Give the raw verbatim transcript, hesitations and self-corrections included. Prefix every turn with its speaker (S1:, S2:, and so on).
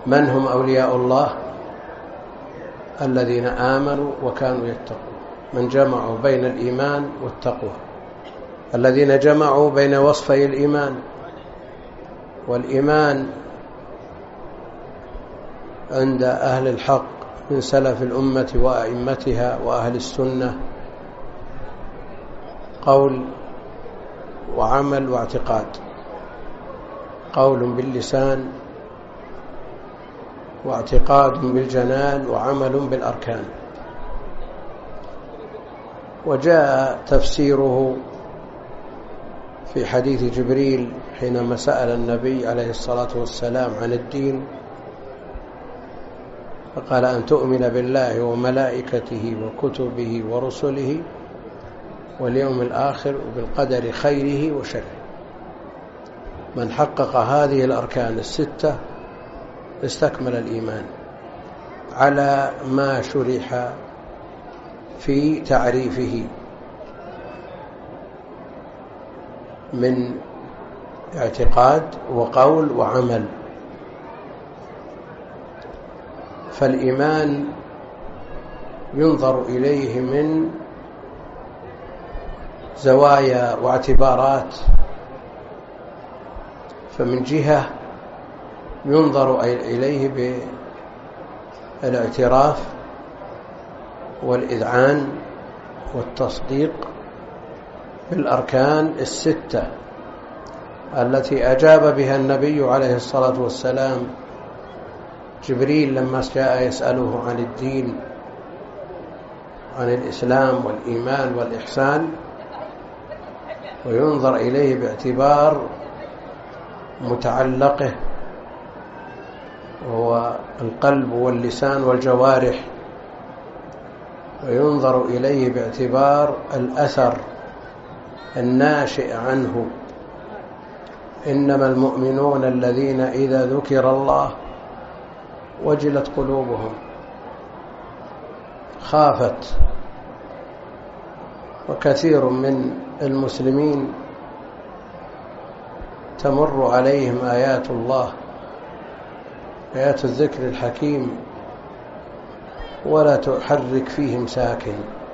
S1: من هم أولياء الله؟ الذين آمنوا وكانوا يتقون، من جمعوا بين الإيمان والتقوى، الذين جمعوا بين وصفي الإيمان. والإيمان عند أهل الحق من سلف الأمة وأئمتها وأهل السنة قول وعمل واعتقاد، قول باللسان واعتقاد بالجنان وعمل بالأركان. وجاء تفسيره في حديث جبريل حينما سأل النبي عليه الصلاة والسلام عن الدين فقال أن تؤمن بالله وملائكته وكتبه ورسله واليوم الآخر وبالقدر خيره وشره. من حقق هذه الأركان الستة استكمل الإيمان على ما شرح في تعريفه من اعتقاد وقول وعمل. فالإيمان ينظر إليه من زوايا واعتبارات، فمن جهة ينظر إليه بالاعتراف والإذعان والتصديق بالأركان الستة التي أجاب بها النبي عليه الصلاة والسلام جبريل لما جاء يسأله عن الدين، عن الإسلام والإيمان والإحسان، وينظر إليه باعتبار متعلقه وهو القلب واللسان والجوارح، وينظر إليه باعتبار الأثر الناشئ عنه. إنما المؤمنون الذين إذا ذكر الله وجلت قلوبهم، خافت. وكثير من المسلمين تمر عليهم آيات الله، آيات الذكر الحكيم، ولا تحرك فيهم ساكن.